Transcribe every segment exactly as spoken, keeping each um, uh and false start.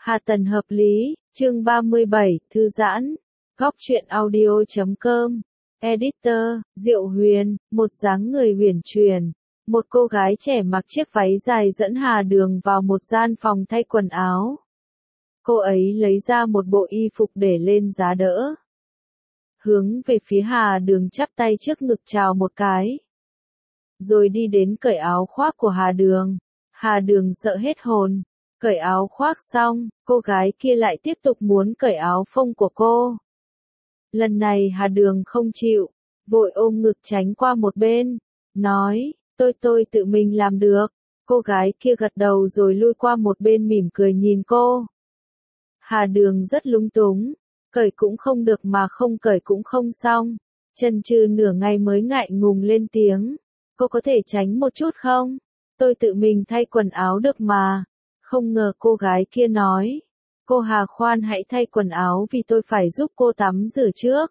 Hà Tần hợp lý, chương ba mươi bảy, thư giãn, góc truyện audio chấm com, editor, Diệu Huyền, một dáng người huyền truyền. Một cô gái trẻ mặc chiếc váy dài dẫn Hà Đường vào một gian phòng thay quần áo. Cô ấy lấy ra một bộ y phục để lên giá đỡ. Hướng về phía Hà Đường chắp tay trước ngực chào một cái. Rồi đi đến cởi áo khoác của Hà Đường. Hà Đường sợ hết hồn. Cởi áo khoác xong, cô gái kia lại tiếp tục muốn cởi áo phông của cô. Lần này Hà Đường không chịu, vội ôm ngực tránh qua một bên, nói, tôi tôi tự mình làm được. Cô gái kia gật đầu rồi lui qua một bên mỉm cười nhìn cô. Hà Đường rất lúng túng, cởi cũng không được mà không cởi cũng không xong. Chần chừ nửa ngày mới ngại ngùng lên tiếng, cô có thể tránh một chút không? Tôi tự mình thay quần áo được mà. Không ngờ cô gái kia nói, cô Hà khoan hãy thay quần áo vì tôi phải giúp cô tắm rửa trước.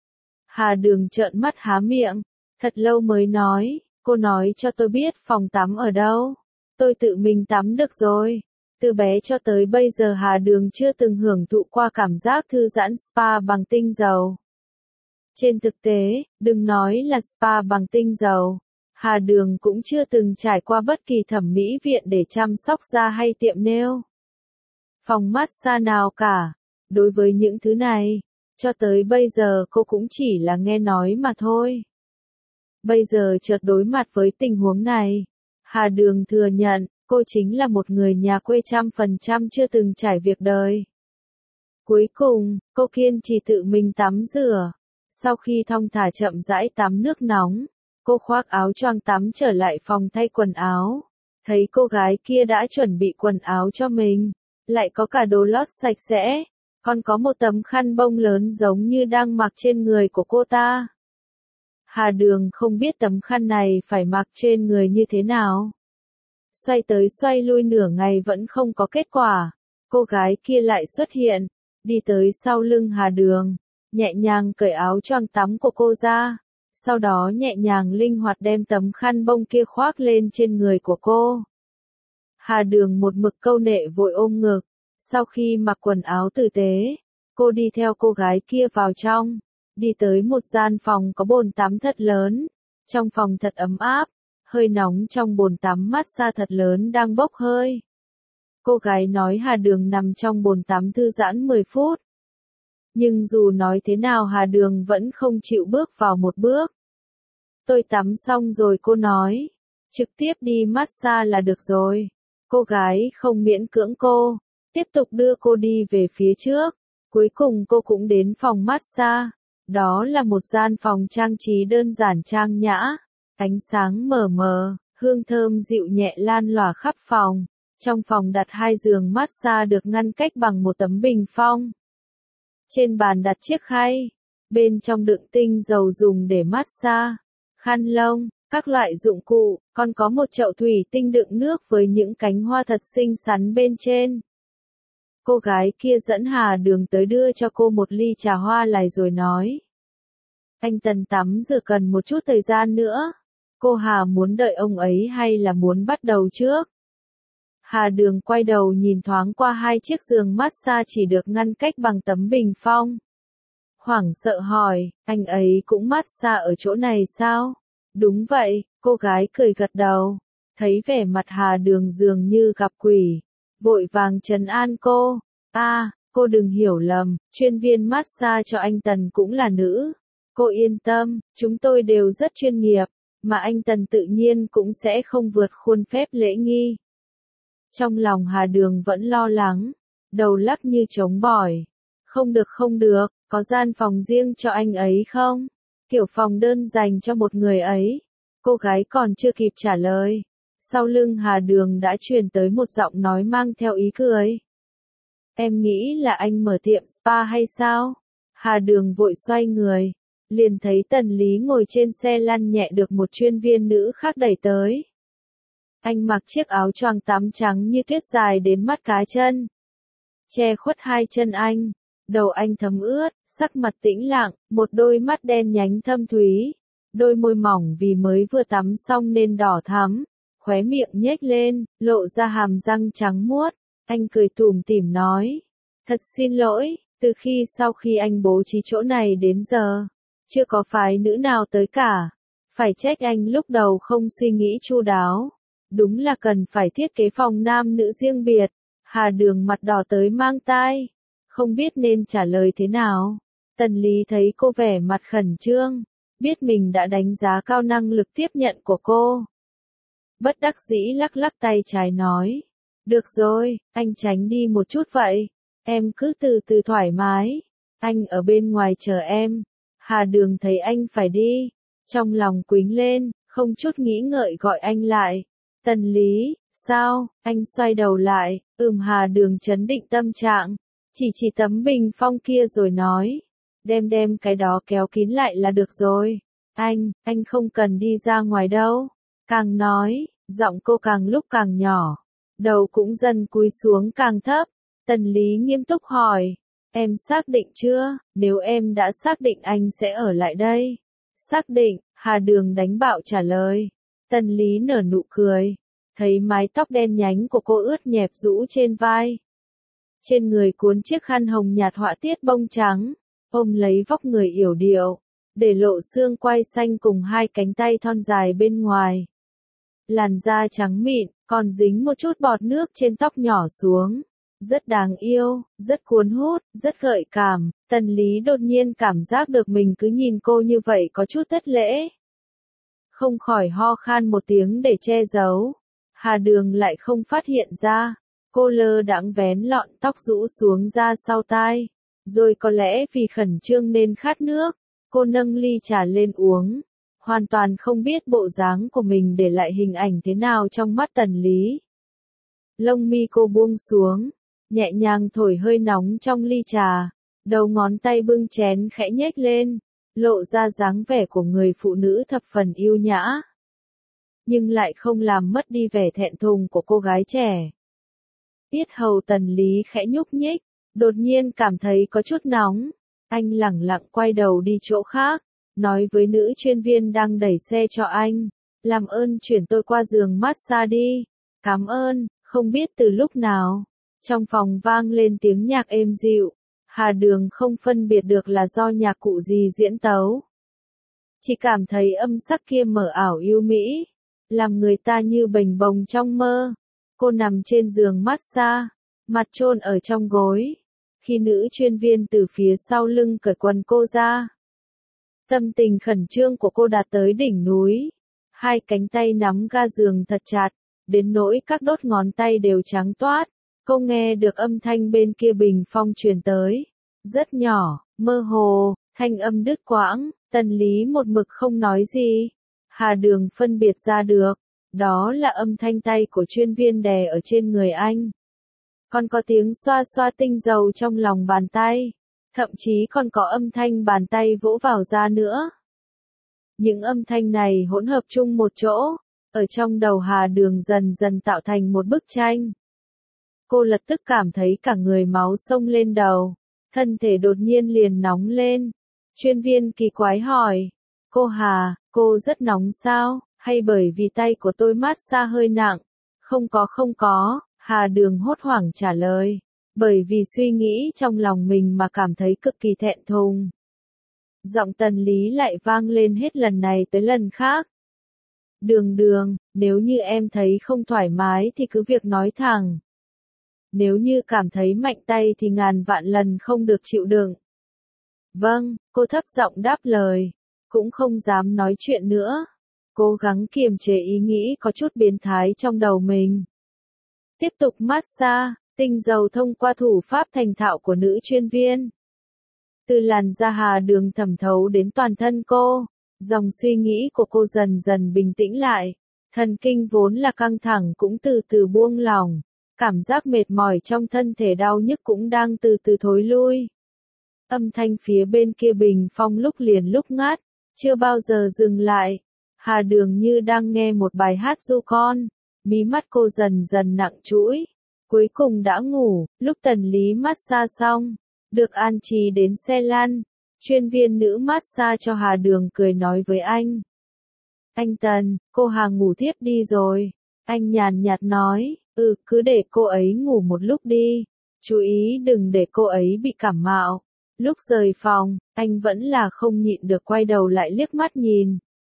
Hà Đường trợn mắt há miệng, thật lâu mới nói, cô nói cho tôi biết phòng tắm ở đâu, tôi tự mình tắm được rồi. Từ bé cho tới bây giờ Hà Đường chưa từng hưởng thụ qua cảm giác thư giãn spa bằng tinh dầu. Trên thực tế, đừng nói là spa bằng tinh dầu, Hà Đường cũng chưa từng trải qua bất kỳ thẩm mỹ viện để chăm sóc da hay tiệm nail, phòng massage nào cả. Đối với những thứ này, cho tới bây giờ cô cũng chỉ là nghe nói mà thôi. Bây giờ chợt đối mặt với tình huống này, Hà Đường thừa nhận, cô chính là một người nhà quê trăm phần trăm chưa từng trải việc đời. Cuối cùng, cô kiên trì tự mình tắm rửa. Sau khi thong thả chậm rãi tắm nước nóng, cô khoác áo choàng tắm trở lại phòng thay quần áo. Thấy cô gái kia đã chuẩn bị quần áo cho mình, lại có cả đồ lót sạch sẽ, còn có một tấm khăn bông lớn giống như đang mặc trên người của cô ta. Hà Đường không biết tấm khăn này phải mặc trên người như thế nào. Xoay tới xoay lui nửa ngày vẫn không có kết quả. Cô gái kia lại xuất hiện, đi tới sau lưng Hà Đường, nhẹ nhàng cởi áo choàng tắm của cô ra. Sau đó nhẹ nhàng linh hoạt đem tấm khăn bông kia khoác lên trên người của cô. Hà Đường một mực câu nệ vội ôm ngực. Sau khi mặc quần áo tử tế, cô đi theo cô gái kia vào trong, đi tới một gian phòng có bồn tắm thật lớn. Trong phòng thật ấm áp, hơi nóng trong bồn tắm massage thật lớn đang bốc hơi. Cô gái nói Hà Đường nằm trong bồn tắm thư giãn mười phút. Nhưng dù nói thế nào Hà Đường vẫn không chịu bước vào một bước. Tôi tắm xong rồi cô nói, trực tiếp đi massage là được rồi. Cô gái không miễn cưỡng cô, tiếp tục đưa cô đi về phía trước. Cuối cùng cô cũng đến phòng massage. Đó là một gian phòng trang trí đơn giản trang nhã, ánh sáng mờ mờ, hương thơm dịu nhẹ lan lỏa khắp phòng. Trong phòng đặt hai giường massage được ngăn cách bằng một tấm bình phong. Trên bàn đặt chiếc khay, bên trong đựng tinh dầu dùng để massage, khăn lông, các loại dụng cụ, còn có một chậu thủy tinh đựng nước với những cánh hoa thật xinh xắn bên trên. Cô gái kia dẫn Hà Đường tới đưa cho cô một ly trà hoa lài rồi nói. Anh Tần tắm rửa cần một chút thời gian nữa. Cô Hà muốn đợi ông ấy hay là muốn bắt đầu trước? Hà Đường quay đầu nhìn thoáng qua hai chiếc giường massage chỉ được ngăn cách bằng tấm bình phong. Hoảng sợ hỏi, anh ấy cũng massage ở chỗ này sao? Đúng vậy, cô gái cười gật đầu. Thấy vẻ mặt Hà Đường dường như gặp quỷ, vội vàng trấn an cô. À, cô đừng hiểu lầm, chuyên viên massage cho anh Tần cũng là nữ. Cô yên tâm, chúng tôi đều rất chuyên nghiệp, mà anh Tần tự nhiên cũng sẽ không vượt khuôn phép lễ nghi. Trong lòng Hà Đường vẫn lo lắng, đầu lắc như trống bỏi. Không được không được, có gian phòng riêng cho anh ấy không? Kiểu phòng đơn dành cho một người ấy. Cô gái còn chưa kịp trả lời. Sau lưng Hà Đường đã truyền tới một giọng nói mang theo ý cười. Em nghĩ là anh mở tiệm spa hay sao? Hà Đường vội xoay người, liền thấy Tần Lý ngồi trên xe lăn nhẹ được một chuyên viên nữ khác đẩy tới. Anh mặc chiếc áo choàng tắm trắng như tuyết dài đến mắt cá chân, che khuất hai chân anh. Đầu anh thấm ướt, sắc mặt tĩnh lặng, một đôi mắt đen nhánh thâm thúy, đôi môi mỏng vì mới vừa tắm xong nên đỏ thắm, khóe miệng nhếch lên, lộ ra hàm răng trắng muốt. Anh cười tủm tỉm nói. Thật xin lỗi, từ khi sau khi anh bố trí chỗ này đến giờ, chưa có phái nữ nào tới cả. Phải trách anh lúc đầu không suy nghĩ chu đáo. Đúng là cần phải thiết kế phòng nam nữ riêng biệt. Hà Đường mặt đỏ tới mang tai. Không biết nên trả lời thế nào. Tần Lý thấy cô vẻ mặt khẩn trương. Biết mình đã đánh giá cao năng lực tiếp nhận của cô. Bất đắc dĩ lắc lắc tay trái nói. Được rồi, anh tránh đi một chút vậy. Em cứ từ từ thoải mái. Anh ở bên ngoài chờ em. Hà Đường thấy anh phải đi. Trong lòng quính lên, không chút nghĩ ngợi gọi anh lại. Tần Lý, sao? Anh xoay đầu lại, ừm Hà Đường chấn định tâm trạng. Chỉ chỉ tấm bình phong kia rồi nói. Đem đem cái đó kéo kín lại là được rồi. Anh, anh không cần đi ra ngoài đâu. Càng nói, giọng cô càng lúc càng nhỏ. Đầu cũng dần cúi xuống càng thấp. Tần Lý nghiêm túc hỏi. Em xác định chưa? Nếu em đã xác định anh sẽ ở lại đây. Xác định, Hà Đường đánh bạo trả lời. Tần Lý nở nụ cười. Thấy mái tóc đen nhánh của cô ướt nhẹp rũ trên vai. Trên người cuốn chiếc khăn hồng nhạt họa tiết bông trắng. Ôm lấy vóc người yểu điệu. Để lộ xương quai xanh cùng hai cánh tay thon dài bên ngoài. Làn da trắng mịn, còn dính một chút bọt nước trên tóc nhỏ xuống. Rất đáng yêu, rất cuốn hút, rất gợi cảm. Tần Lý đột nhiên cảm giác được mình cứ nhìn cô như vậy có chút thất lễ. Không khỏi ho khan một tiếng để che giấu. Hà Đường lại không phát hiện ra. Cô lơ đãng vén lọn tóc rũ xuống ra sau tai. Rồi có lẽ vì khẩn trương nên khát nước. Cô nâng ly trà lên uống. Hoàn toàn không biết bộ dáng của mình để lại hình ảnh thế nào trong mắt Tần Lý. Lông mi cô buông xuống. Nhẹ nhàng thổi hơi nóng trong ly trà. Đầu ngón tay bưng chén khẽ nhếch lên. Lộ ra dáng vẻ của người phụ nữ thập phần yêu nhã. Nhưng lại không làm mất đi vẻ thẹn thùng của cô gái trẻ. Tiết hầu Tần Lý khẽ nhúc nhích. Đột nhiên cảm thấy có chút nóng. Anh lẳng lặng quay đầu đi chỗ khác. Nói với nữ chuyên viên đang đẩy xe cho anh. Làm ơn chuyển tôi qua giường massage đi. Cảm ơn, không biết từ lúc nào. Trong phòng vang lên tiếng nhạc êm dịu. Hà Đường không phân biệt được là do nhạc cụ gì diễn tấu. Chỉ cảm thấy âm sắc kia mờ ảo yêu mỹ. Làm người ta như bềnh bồng trong mơ. Cô nằm trên giường massage. Mặt chôn ở trong gối. Khi nữ chuyên viên từ phía sau lưng cởi quần cô ra. Tâm tình khẩn trương của cô đạt tới đỉnh núi. Hai cánh tay nắm ga giường thật chặt. Đến nỗi các đốt ngón tay đều trắng toát. Cô nghe được âm thanh bên kia bình phong truyền tới. Rất nhỏ, mơ hồ, thanh âm đứt quãng. Tần Lý một mực không nói gì. Hà Đường phân biệt ra được. Đó là âm thanh tay của chuyên viên đè ở trên người anh. Còn có tiếng xoa xoa tinh dầu trong lòng bàn tay. Thậm chí còn có âm thanh bàn tay vỗ vào da nữa. Những âm thanh này hỗn hợp chung một chỗ. Ở trong đầu Hà Đường dần dần tạo thành một bức tranh. Cô lập tức cảm thấy cả người máu sông lên đầu. Thân thể đột nhiên liền nóng lên. Chuyên viên kỳ quái hỏi. Cô Hà, cô rất nóng sao? Hay bởi vì tay của tôi massage hơi nặng? Không có không có, Hà Đường hốt hoảng trả lời. Bởi vì suy nghĩ trong lòng mình mà cảm thấy cực kỳ thẹn thùng. Giọng Tần Lý lại vang lên hết lần này tới lần khác. Đường Đường, nếu như em thấy không thoải mái thì cứ việc nói thẳng. Nếu như cảm thấy mạnh tay thì ngàn vạn lần không được chịu đựng. Vâng, cô thấp giọng đáp lời. Cũng không dám nói chuyện nữa. Cố gắng kiềm chế ý nghĩ có chút biến thái trong đầu mình. Tiếp tục massage, tinh dầu thông qua thủ pháp thành thạo của nữ chuyên viên. Từ làn da Hà Đường thẩm thấu đến toàn thân cô. Dòng suy nghĩ của cô dần dần bình tĩnh lại. Thần kinh vốn là căng thẳng cũng từ từ buông lỏng. Cảm giác mệt mỏi trong thân thể đau nhức cũng đang từ từ thối lui. Âm thanh phía bên kia bình phong lúc liền lúc ngắt, chưa bao giờ dừng lại. Hà Đường như đang nghe một bài hát ru con. Mí mắt cô dần dần nặng trũi. Cuối cùng đã ngủ, lúc Tần Lý massage xong. Được an trí đến xe lăn. Chuyên viên nữ massage cho Hà Đường cười nói với anh. Anh Tần, cô Hà ngủ thiếp đi rồi. Anh nhàn nhạt nói, Ừ, cứ để cô ấy ngủ một lúc đi. Chú ý đừng để cô ấy bị cảm mạo. Lúc rời phòng, anh vẫn là không nhịn được quay đầu lại liếc mắt nhìn.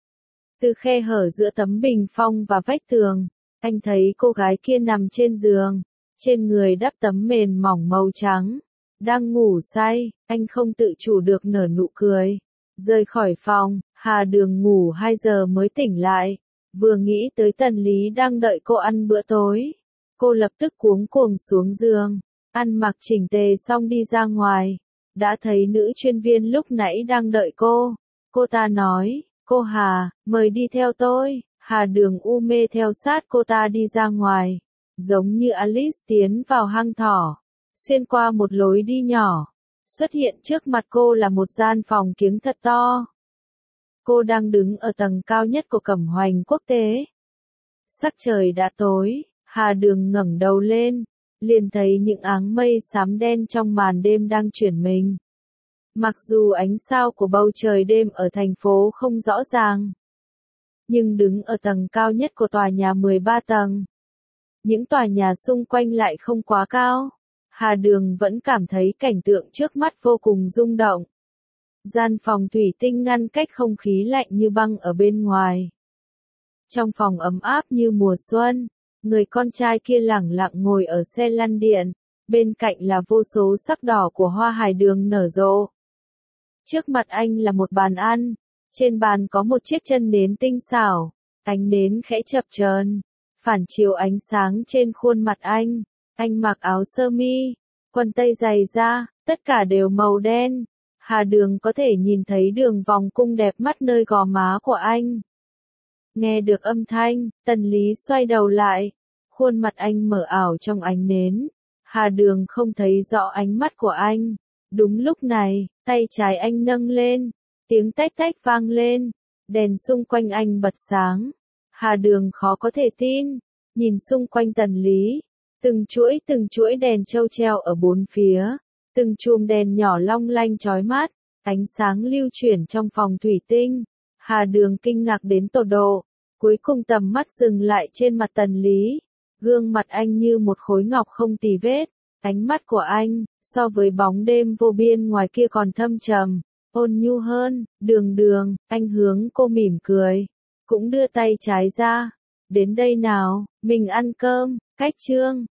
Từ khe hở giữa tấm bình phong và vách tường, anh thấy cô gái kia nằm trên giường, trên người đắp tấm mền mỏng màu trắng, đang ngủ say, anh không tự chủ được nở nụ cười. Rời khỏi phòng, Hà Đường ngủ hai giờ mới tỉnh lại, vừa nghĩ tới Tần Lý đang đợi cô ăn bữa tối. Cô lập tức cuống cuồng xuống giường, ăn mặc chỉnh tề xong đi ra ngoài, đã thấy nữ chuyên viên lúc nãy đang đợi cô. Cô ta nói, cô Hà, mời đi theo tôi. Hà Đường u mê theo sát cô ta đi ra ngoài, giống như Alice tiến vào hang thỏ, xuyên qua một lối đi nhỏ. Xuất hiện trước mặt cô là một gian phòng kiếng thật to. Cô đang đứng ở tầng cao nhất của Cẩm Hoành Quốc tế. Sắc trời đã tối, Hà Đường ngẩng đầu lên, liền thấy những áng mây xám đen trong màn đêm đang chuyển mình. Mặc dù ánh sao của bầu trời đêm ở thành phố không rõ ràng, nhưng đứng ở tầng cao nhất của tòa nhà mười ba tầng, những tòa nhà xung quanh lại không quá cao, Hà Đường vẫn cảm thấy cảnh tượng trước mắt vô cùng rung động. Gian phòng thủy tinh ngăn cách không khí lạnh như băng ở bên ngoài. Trong phòng ấm áp như mùa xuân, người con trai kia lẳng lặng ngồi ở xe lăn điện, bên cạnh là vô số sắc đỏ của hoa hải đường nở rộ. Trước mặt anh là một bàn ăn, trên bàn có một chiếc chân nến tinh xảo, ánh nến khẽ chập chờn, phản chiếu ánh sáng trên khuôn mặt anh. Anh mặc áo sơ mi, quần tây dày da, tất cả đều màu đen. Hà Đường có thể nhìn thấy đường vòng cung đẹp mắt nơi gò má của anh. Nghe được âm thanh, Tần Lý xoay đầu lại, khuôn mặt anh mở ảo trong ánh nến. Hà Đường không thấy rõ ánh mắt của anh. Đúng lúc này, tay trái anh nâng lên, tiếng tách tách vang lên, đèn xung quanh anh bật sáng. Hà Đường khó có thể tin, nhìn xung quanh Tần Lý, từng chuỗi từng chuỗi đèn châu treo ở bốn phía, từng chùm đèn nhỏ long lanh chói mắt, ánh sáng lưu chuyển trong phòng thủy tinh. Hà Đường kinh ngạc đến tột độ, cuối cùng tầm mắt dừng lại trên mặt Tần Lý, gương mặt anh như một khối ngọc không tì vết, ánh mắt của anh, so với bóng đêm vô biên ngoài kia còn thâm trầm, ôn nhu hơn. Đường Đường, anh hướng cô mỉm cười, cũng đưa tay trái ra, đến đây nào, mình ăn cơm. Cách chương